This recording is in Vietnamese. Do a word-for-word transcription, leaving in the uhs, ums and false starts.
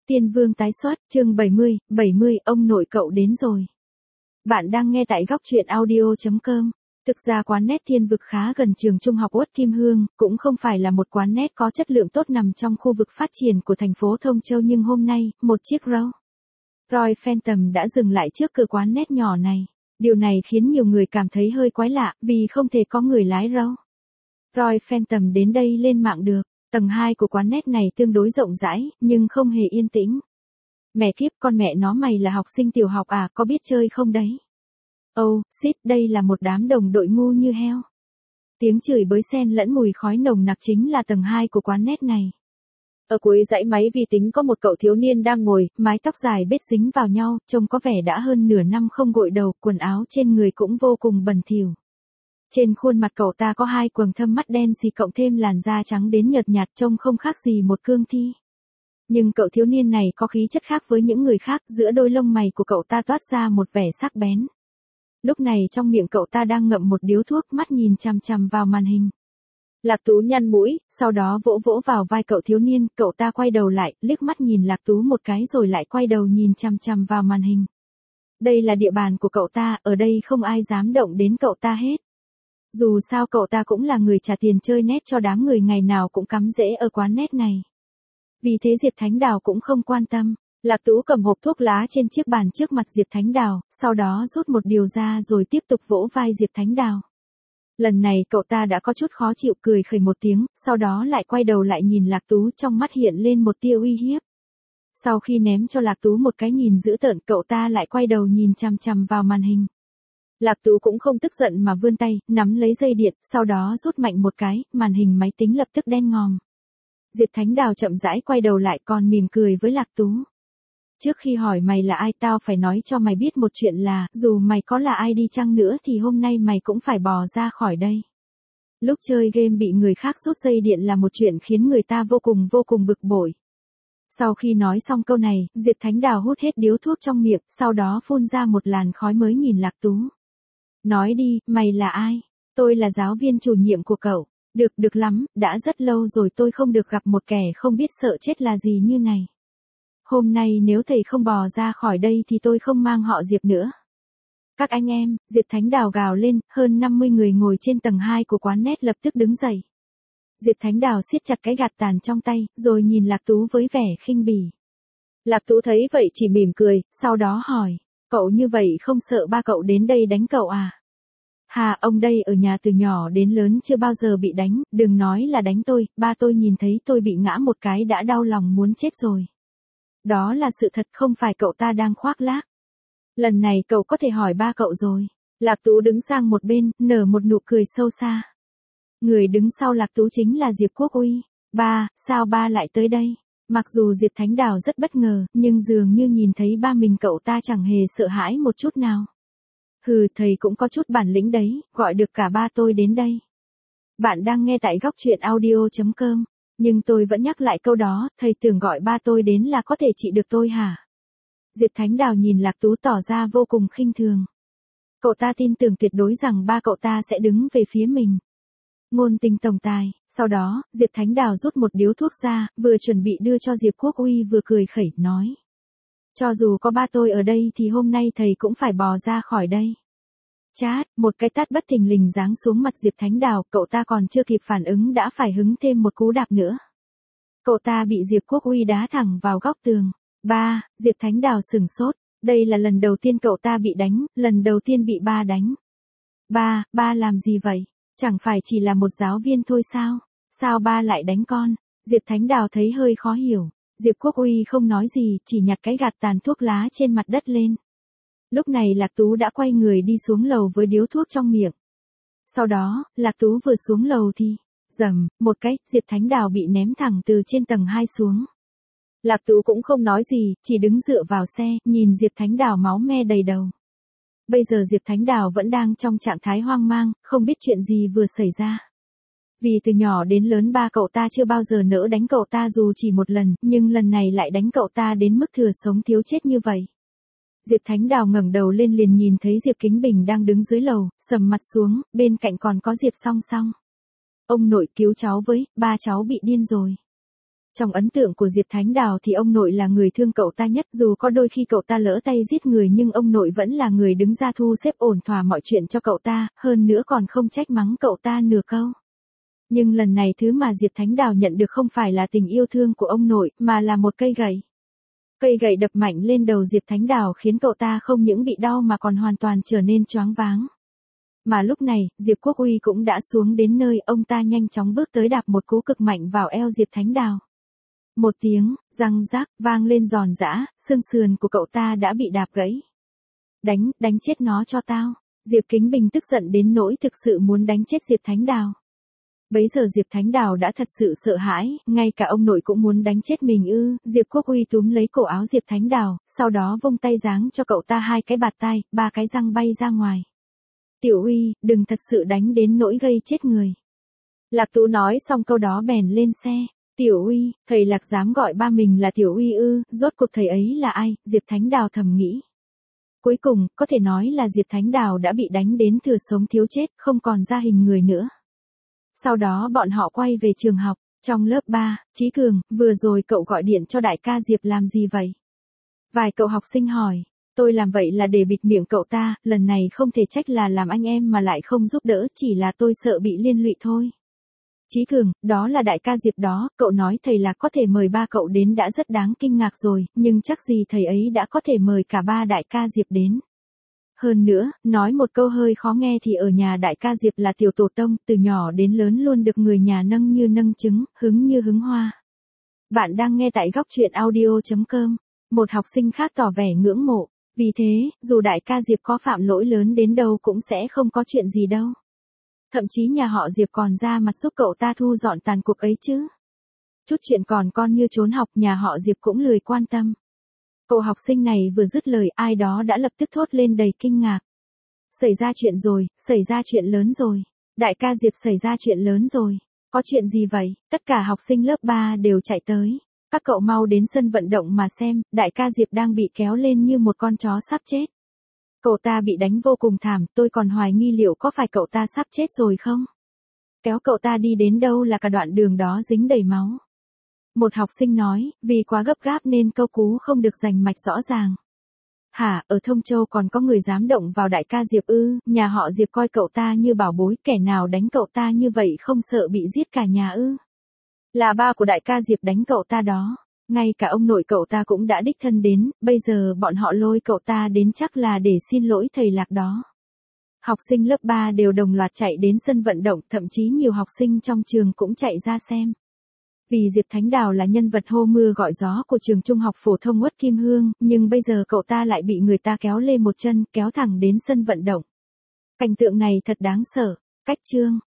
Tiên Vương tái xuất, chương bảy mươi, bảy mươi, ông nội cậu đến rồi. Bạn đang nghe tại góc truyện audio chấm com. Thực ra quán nét Thiên Vực khá gần trường trung học Uất Kim Hương, cũng không phải là một quán nét có chất lượng tốt nằm trong khu vực phát triển của thành phố Thông Châu, nhưng hôm nay, một chiếc Rolls Royce Phantom đã dừng lại trước cửa quán nét nhỏ này. Điều này khiến nhiều người cảm thấy hơi quái lạ, vì không thể có người lái Rolls Royce Phantom đến đây lên mạng được. Tầng hai của quán nét này tương đối rộng rãi, nhưng không hề yên tĩnh. Mẹ kiếp, con mẹ nó mày là học sinh tiểu học à, có biết chơi không đấy? Oh, shit, đây là một đám đồng đội ngu như heo. Tiếng chửi bới xen lẫn mùi khói nồng nặc chính là tầng hai của quán nét này. Ở cuối dãy máy vi tính có một cậu thiếu niên đang ngồi, mái tóc dài bết dính vào nhau, trông có vẻ đã hơn nửa năm không gội đầu, quần áo trên người cũng vô cùng bẩn thỉu. Trên khuôn mặt cậu ta có hai quầng thâm mắt đen xì cộng thêm làn da trắng đến nhợt nhạt, trông không khác gì một cương thi. Nhưng cậu thiếu niên này có khí chất khác với những người khác, giữa đôi lông mày của cậu ta toát ra một vẻ sắc bén. Lúc này trong miệng cậu ta đang ngậm một điếu thuốc, mắt nhìn chằm chằm vào màn hình. Lạc Tú nhăn mũi, sau đó vỗ vỗ vào vai cậu thiếu niên, cậu ta quay đầu lại, liếc mắt nhìn Lạc Tú một cái rồi lại quay đầu nhìn chằm chằm vào màn hình. Đây là địa bàn của cậu ta, ở đây không ai dám động đến cậu ta hết. Dù sao cậu ta cũng là người trả tiền chơi nét cho đám người ngày nào cũng cắm rễ ở quán nét này. Vì thế Diệp Thánh Đào cũng không quan tâm. Lạc Tú cầm hộp thuốc lá trên chiếc bàn trước mặt Diệp Thánh Đào, sau đó rút một điều ra rồi tiếp tục vỗ vai Diệp Thánh Đào. Lần này cậu ta đã có chút khó chịu, cười khẩy một tiếng, sau đó lại quay đầu lại nhìn Lạc Tú, trong mắt hiện lên một tia uy hiếp. Sau khi ném cho Lạc Tú một cái nhìn dữ tợn, cậu ta lại quay đầu nhìn chằm chằm vào màn hình. Lạc Tú cũng không tức giận mà vươn tay, nắm lấy dây điện, sau đó rút mạnh một cái, màn hình máy tính lập tức đen ngòm. Diệp Thánh Đào chậm rãi quay đầu lại còn mỉm cười với Lạc Tú. Trước khi hỏi mày là ai, tao phải nói cho mày biết một chuyện là, dù mày có là ai đi chăng nữa thì hôm nay mày cũng phải bò ra khỏi đây. Lúc chơi game bị người khác rút dây điện là một chuyện khiến người ta vô cùng vô cùng bực bội. Sau khi nói xong câu này, Diệp Thánh Đào hút hết điếu thuốc trong miệng, sau đó phun ra một làn khói mới nhìn Lạc Tú. Nói đi, mày là ai? Tôi là giáo viên chủ nhiệm của cậu. Được, được lắm, đã rất lâu rồi tôi không được gặp một kẻ không biết sợ chết là gì như này. Hôm nay nếu thầy không bò ra khỏi đây thì tôi không mang họ Diệp nữa. Các anh em, Diệp Thánh Đào gào lên, hơn năm mươi người ngồi trên tầng hai của quán nét lập tức đứng dậy. Diệp Thánh Đào siết chặt cái gạt tàn trong tay, rồi nhìn Lạc Tú với vẻ khinh bỉ. Lạc Tú thấy vậy chỉ mỉm cười, sau đó hỏi, cậu như vậy không sợ ba cậu đến đây đánh cậu à? Hà, ông đây ở nhà từ nhỏ đến lớn chưa bao giờ bị đánh, đừng nói là đánh tôi, ba tôi nhìn thấy tôi bị ngã một cái đã đau lòng muốn chết rồi. Đó là sự thật, không phải cậu ta đang khoác lác. Lần này cậu có thể hỏi ba cậu rồi. Lạc Tú đứng sang một bên, nở một nụ cười sâu xa. Người đứng sau Lạc Tú chính là Diệp Quốc Uy. Ba, sao ba lại tới đây? Mặc dù Diệp Thánh Đào rất bất ngờ, nhưng dường như nhìn thấy ba mình cậu ta chẳng hề sợ hãi một chút nào. Hừ, thầy cũng có chút bản lĩnh đấy, gọi được cả ba tôi đến đây. Bạn đang nghe tại góc truyện audio chấm com. Nhưng tôi vẫn nhắc lại câu đó, thầy tưởng gọi ba tôi đến là có thể trị được tôi hả? Diệp Thánh Đào nhìn Lạc Tú tỏ ra vô cùng khinh thường. Cậu ta tin tưởng tuyệt đối rằng ba cậu ta sẽ đứng về phía mình. Ngôn tình tổng tài, sau đó, Diệp Thánh Đào rút một điếu thuốc ra, vừa chuẩn bị đưa cho Diệp Quốc Uy vừa cười khẩy, nói. Cho dù có ba tôi ở đây thì hôm nay thầy cũng phải bò ra khỏi đây. Chát, một cái tát bất thình lình giáng xuống mặt Diệp Thánh Đào, cậu ta còn chưa kịp phản ứng đã phải hứng thêm một cú đạp nữa. Cậu ta bị Diệp Quốc Uy đá thẳng vào góc tường. Ba, Diệp Thánh Đào sửng sốt, đây là lần đầu tiên cậu ta bị đánh, lần đầu tiên bị ba đánh. Ba, ba làm gì vậy? Chẳng phải chỉ là một giáo viên thôi sao? Sao ba lại đánh con? Diệp Thánh Đào thấy hơi khó hiểu. Diệp Quốc Uy không nói gì, chỉ nhặt cái gạt tàn thuốc lá trên mặt đất lên. Lúc này Lạc Tú đã quay người đi xuống lầu với điếu thuốc trong miệng. Sau đó, Lạc Tú vừa xuống lầu thì, rầm, một cái, Diệp Thánh Đào bị ném thẳng từ trên tầng hai xuống. Lạc Tú cũng không nói gì, chỉ đứng dựa vào xe, nhìn Diệp Thánh Đào máu me đầy đầu. Bây giờ Diệp Thánh Đào vẫn đang trong trạng thái hoang mang, không biết chuyện gì vừa xảy ra. Vì từ nhỏ đến lớn ba cậu ta chưa bao giờ nỡ đánh cậu ta dù chỉ một lần, nhưng lần này lại đánh cậu ta đến mức thừa sống thiếu chết như vậy. Diệp Thánh Đào ngẩng đầu lên liền nhìn thấy Diệp Kính Bình đang đứng dưới lầu, sầm mặt xuống, bên cạnh còn có Diệp Song Song. Ông nội cứu cháu với, ba cháu bị điên rồi. Trong ấn tượng của Diệp Thánh Đào thì ông nội là người thương cậu ta nhất, dù có đôi khi cậu ta lỡ tay giết người nhưng ông nội vẫn là người đứng ra thu xếp ổn thỏa mọi chuyện cho cậu ta, hơn nữa còn không trách mắng cậu ta nửa câu. Nhưng lần này thứ mà Diệp Thánh Đào nhận được không phải là tình yêu thương của ông nội, mà là một cây gậy. Cây gậy đập mạnh lên đầu Diệp Thánh Đào khiến cậu ta không những bị đau mà còn hoàn toàn trở nên choáng váng. Mà lúc này, Diệp Quốc Uy cũng đã xuống đến nơi, ông ta nhanh chóng bước tới đạp một cú cực mạnh vào eo Diệp Thánh Đào. Một tiếng, răng rác, vang lên giòn giã, xương sườn của cậu ta đã bị đạp gãy. Đánh, đánh chết nó cho tao. Diệp Kính Bình tức giận đến nỗi thực sự muốn đánh chết Diệp Thánh Đào. Bấy giờ Diệp Thánh Đào đã thật sự sợ hãi, ngay cả ông nội cũng muốn đánh chết mình ư. Diệp Quốc Uy túm lấy cổ áo Diệp Thánh Đào, sau đó vung tay giáng cho cậu ta hai cái bạt tai, ba cái răng bay ra ngoài. Tiểu Uy, đừng thật sự đánh đến nỗi gây chết người. Lạc Tú nói xong câu đó bèn lên xe. Tiểu Uy, thầy Lạc dám gọi ba mình là Tiểu Uy ư, rốt cuộc thầy ấy là ai? Diệp Thánh Đào thầm nghĩ. Cuối cùng, có thể nói là Diệp Thánh Đào đã bị đánh đến thừa sống thiếu chết, không còn ra hình người nữa. Sau đó bọn họ quay về trường học, trong lớp ba, Chí Cường, vừa rồi cậu gọi điện cho đại ca Diệp làm gì vậy? Vài cậu học sinh hỏi, tôi làm vậy là để bịt miệng cậu ta, lần này không thể trách là làm anh em mà lại không giúp đỡ, chỉ là tôi sợ bị liên lụy thôi. Chí Cường, đó là đại ca Diệp đó, cậu nói thầy Lạc có thể mời ba cậu đến đã rất đáng kinh ngạc rồi, nhưng chắc gì thầy ấy đã có thể mời cả ba đại ca Diệp đến. Hơn nữa, nói một câu hơi khó nghe thì ở nhà đại ca Diệp là tiểu tổ tông, từ nhỏ đến lớn luôn được người nhà nâng như nâng trứng, hứng như hứng hoa. Bạn đang nghe tại góc truyện audio chấm com. Một học sinh khác tỏ vẻ ngưỡng mộ, vì thế, dù đại ca Diệp có phạm lỗi lớn đến đâu cũng sẽ không có chuyện gì đâu. Thậm chí nhà họ Diệp còn ra mặt giúp cậu ta thu dọn tàn cuộc ấy chứ. Chút chuyện còn con như trốn học, nhà họ Diệp cũng lười quan tâm. Cậu học sinh này vừa dứt lời, ai đó đã lập tức thốt lên đầy kinh ngạc. Xảy ra chuyện rồi, xảy ra chuyện lớn rồi. Đại ca Diệp xảy ra chuyện lớn rồi. Có chuyện gì vậy? Tất cả học sinh lớp ba đều chạy tới. Các cậu mau đến sân vận động mà xem, đại ca Diệp đang bị kéo lên như một con chó sắp chết. Cậu ta bị đánh vô cùng thảm, tôi còn hoài nghi liệu có phải cậu ta sắp chết rồi không? Kéo cậu ta đi đến đâu là cả đoạn đường đó dính đầy máu. Một học sinh nói, vì quá gấp gáp nên câu cú không được rành mạch rõ ràng. Hả, ở Thông Châu còn có người dám động vào đại ca Diệp ư, nhà họ Diệp coi cậu ta như bảo bối, kẻ nào đánh cậu ta như vậy không sợ bị giết cả nhà ư? Là ba của đại ca Diệp đánh cậu ta đó. Ngay cả ông nội cậu ta cũng đã đích thân đến, bây giờ bọn họ lôi cậu ta đến chắc là để xin lỗi thầy Lạc đó. Học sinh lớp ba đều đồng loạt chạy đến sân vận động, thậm chí nhiều học sinh trong trường cũng chạy ra xem. Vì Diệp Thánh Đào là nhân vật hô mưa gọi gió của trường trung học phổ thông Uất Kim Hương, nhưng bây giờ cậu ta lại bị người ta kéo lê một chân, kéo thẳng đến sân vận động. Cảnh tượng này thật đáng sợ. Cách chương